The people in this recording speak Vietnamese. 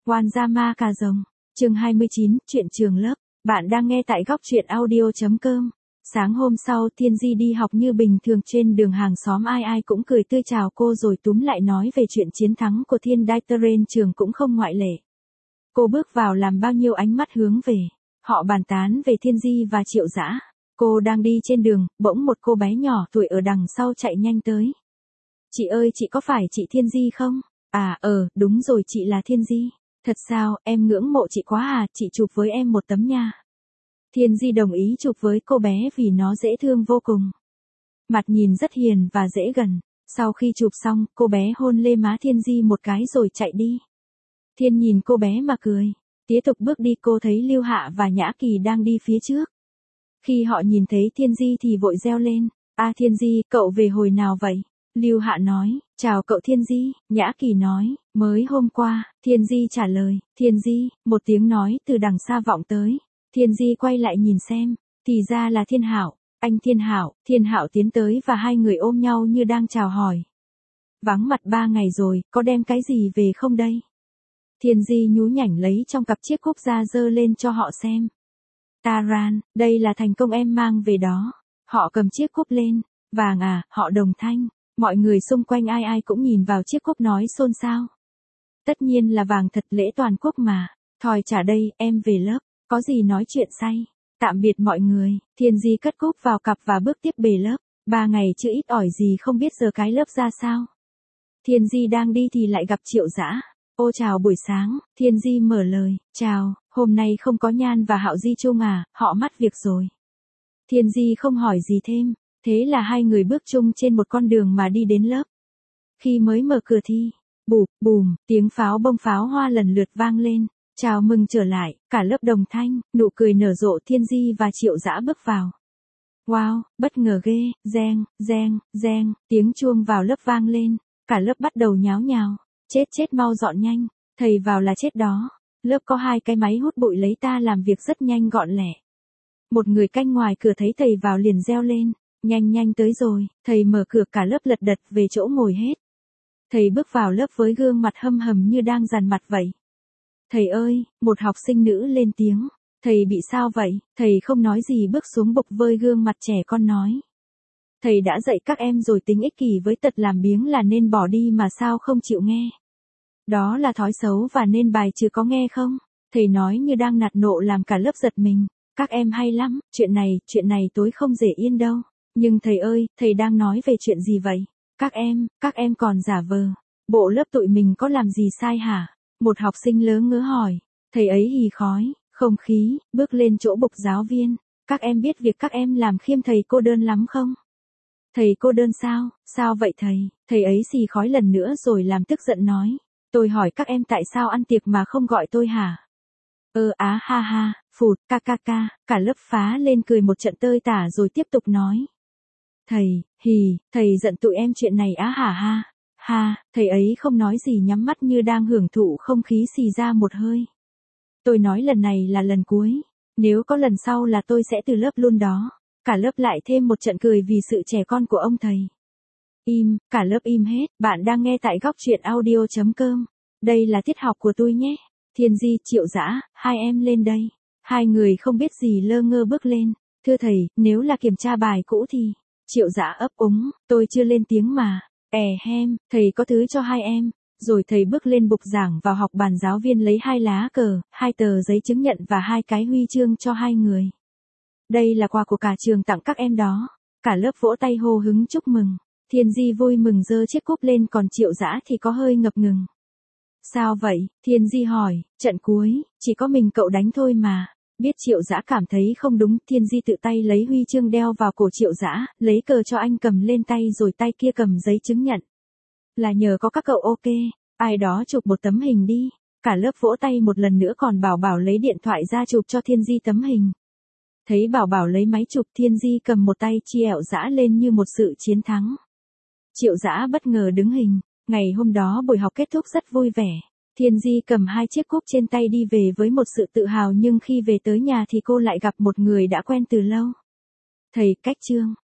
Wanzama Cà Rồng, chương 29, chuyện trường lớp. Bạn đang nghe tại góc truyện audio.com. Sáng hôm sau Thiên Di đi học như bình thường, trên đường hàng xóm ai ai cũng cười tươi chào cô rồi túm lại nói về chuyện chiến thắng của Thiên Đai Terrain, trường cũng không ngoại lệ. Cô bước vào làm bao nhiêu ánh mắt hướng về. Họ bàn tán về Thiên Di và Triệu Dã. Cô đang đi trên đường, bỗng một cô bé nhỏ tuổi ở đằng sau chạy nhanh tới. Chị ơi, chị có phải chị Thiên Di không? Đúng rồi, chị là Thiên Di. Thật sao, em ngưỡng mộ chị quá à, chị chụp với em một tấm nha. Thiên Di đồng ý chụp với cô bé vì nó dễ thương vô cùng. Mặt nhìn rất hiền và dễ gần. Sau khi chụp xong, cô bé hôn lên má Thiên Di một cái rồi chạy đi. Thiên nhìn cô bé mà cười. Tiếp tục bước đi, cô thấy Lưu Hạ và Nhã Kỳ đang đi phía trước. Khi họ nhìn thấy Thiên Di thì vội reo lên. Thiên Di, cậu về hồi nào vậy? Lưu Hạ nói, chào cậu Thiên Di. Nhã Kỳ nói, mới hôm qua. Thiên Di trả lời, Thiên Di, một tiếng nói từ đằng xa vọng tới. Thiên Di quay lại nhìn xem, thì ra là Thiên Hạo. Anh Thiên Hạo tiến tới và hai người ôm nhau như đang chào hỏi. Vắng mặt 3 ngày rồi, có đem cái gì về không đây? Thiên Di nhú nhảnh lấy trong cặp chiếc cúc ra dơ lên cho họ xem. Taran, đây là thành công em mang về đó. Họ cầm chiếc cúc lên. Vàng à, họ đồng thanh. Mọi người xung quanh ai ai cũng nhìn vào chiếc cúc nói xôn xao. Tất nhiên là vàng thật, lễ toàn quốc mà. Thòi trả đây, em về lớp. Có gì nói chuyện say. Tạm biệt mọi người. Thiên Di cất cúc vào cặp và bước tiếp về lớp. 3 ngày chứ ít ỏi gì, không biết giờ cái lớp ra sao. Thiên Di đang đi thì lại gặp Triệu Dã. Ô chào buổi sáng. Thiên Di mở lời. Chào, hôm nay không có Nhan và Hạo Di chung à, họ mất việc rồi. Thiên Di không hỏi gì thêm. Thế là hai người bước chung trên một con đường mà đi đến lớp. Khi mới mở cửa thi, bụp, bùm, tiếng pháo bông pháo hoa lần lượt vang lên. Chào mừng trở lại, cả lớp đồng thanh, nụ cười nở rộ. Thiên Di và Triệu Dã bước vào. Wow, bất ngờ ghê, reng, reng, reng, tiếng chuông vào lớp vang lên. Cả lớp bắt đầu nháo nhào. Chết mau dọn nhanh, thầy vào là chết đó. Lớp có 2 cái máy hút bụi lấy ta làm việc rất nhanh gọn lẹ. Một người canh ngoài cửa thấy thầy vào liền reo lên. Nhanh tới rồi. Thầy mở cửa, cả lớp lật đật về chỗ ngồi hết. Thầy bước vào lớp với gương mặt hâm hầm như đang dằn mặt vậy. Thầy ơi, một học sinh nữ lên tiếng. Thầy bị sao vậy? Thầy không nói gì, bước xuống bục với gương mặt trẻ con nói. Thầy đã dạy các em rồi, tính ích kỷ với tật làm biếng là nên bỏ đi mà sao không chịu nghe. Đó là thói xấu và nên bài trừ, có nghe không? Thầy nói như đang nạt nộ làm cả lớp giật mình. Các em hay lắm, chuyện này tối không để yên đâu. Nhưng thầy ơi, thầy đang nói về chuyện gì vậy? Các em còn giả vờ. Bộ lớp tụi mình có làm gì sai hả? Một học sinh lớ ngớ hỏi. Thầy ấy hì khói, không khí, bước lên chỗ bục giáo viên. Các em biết việc các em làm khiêm thầy cô đơn lắm không? Thầy cô đơn sao? Sao vậy thầy? Thầy ấy xì khói lần nữa rồi làm tức giận nói. Tôi hỏi các em tại sao ăn tiệc mà không gọi tôi hả? Ha, phụt, ca, cả lớp phá lên cười một trận tơi tả rồi tiếp tục nói. Thầy giận tụi em chuyện này ha, thầy ấy không nói gì, nhắm mắt như đang hưởng thụ không khí, xì ra một hơi. Tôi nói lần này là lần cuối, nếu có lần sau là tôi sẽ từ lớp luôn đó. Cả lớp lại thêm một trận cười vì sự trẻ con của ông thầy. Cả lớp im hết. Bạn đang nghe tại góc truyện audio.com. Đây là tiết học của tôi nhé. Thiên Di, Triệu Dã, hai em lên đây. Hai người không biết gì lơ ngơ bước lên. Thưa thầy, nếu là kiểm tra bài cũ thì... Triệu Dã ấp úng, tôi chưa lên tiếng mà. Thầy có thứ cho hai em. Rồi thầy bước lên bục giảng vào học bàn, giáo viên lấy 2 lá cờ, 2 tờ giấy chứng nhận và 2 cái huy chương cho hai người. Đây là quà của cả trường tặng các em đó. Cả lớp vỗ tay hô hứng chúc mừng. Thiên Di vui mừng giơ chiếc cúp lên, còn Triệu Dã thì có hơi ngập ngừng. Sao vậy? Thiên Di hỏi. Trận cuối, chỉ có mình cậu đánh thôi mà. Biết Triệu Dã cảm thấy không đúng, Thiên Di tự tay lấy huy chương đeo vào cổ Triệu Dã, lấy cờ cho anh cầm lên tay rồi tay kia cầm giấy chứng nhận. Là nhờ có các cậu. Ok, ai đó chụp một tấm hình đi. Cả lớp vỗ tay một lần nữa, còn Bảo Bảo lấy điện thoại ra chụp cho Thiên Di tấm hình. Thấy Bảo Bảo lấy máy chụp, Thiên Di cầm một tay Triệu Dã lên như một sự chiến thắng. Triệu Dã bất ngờ đứng hình. Ngày hôm đó buổi học kết thúc rất vui vẻ. Thiên Di cầm 2 chiếc cúp trên tay đi về với một sự tự hào, nhưng khi về tới nhà thì cô lại gặp một người đã quen từ lâu. Thầy Cách Trương.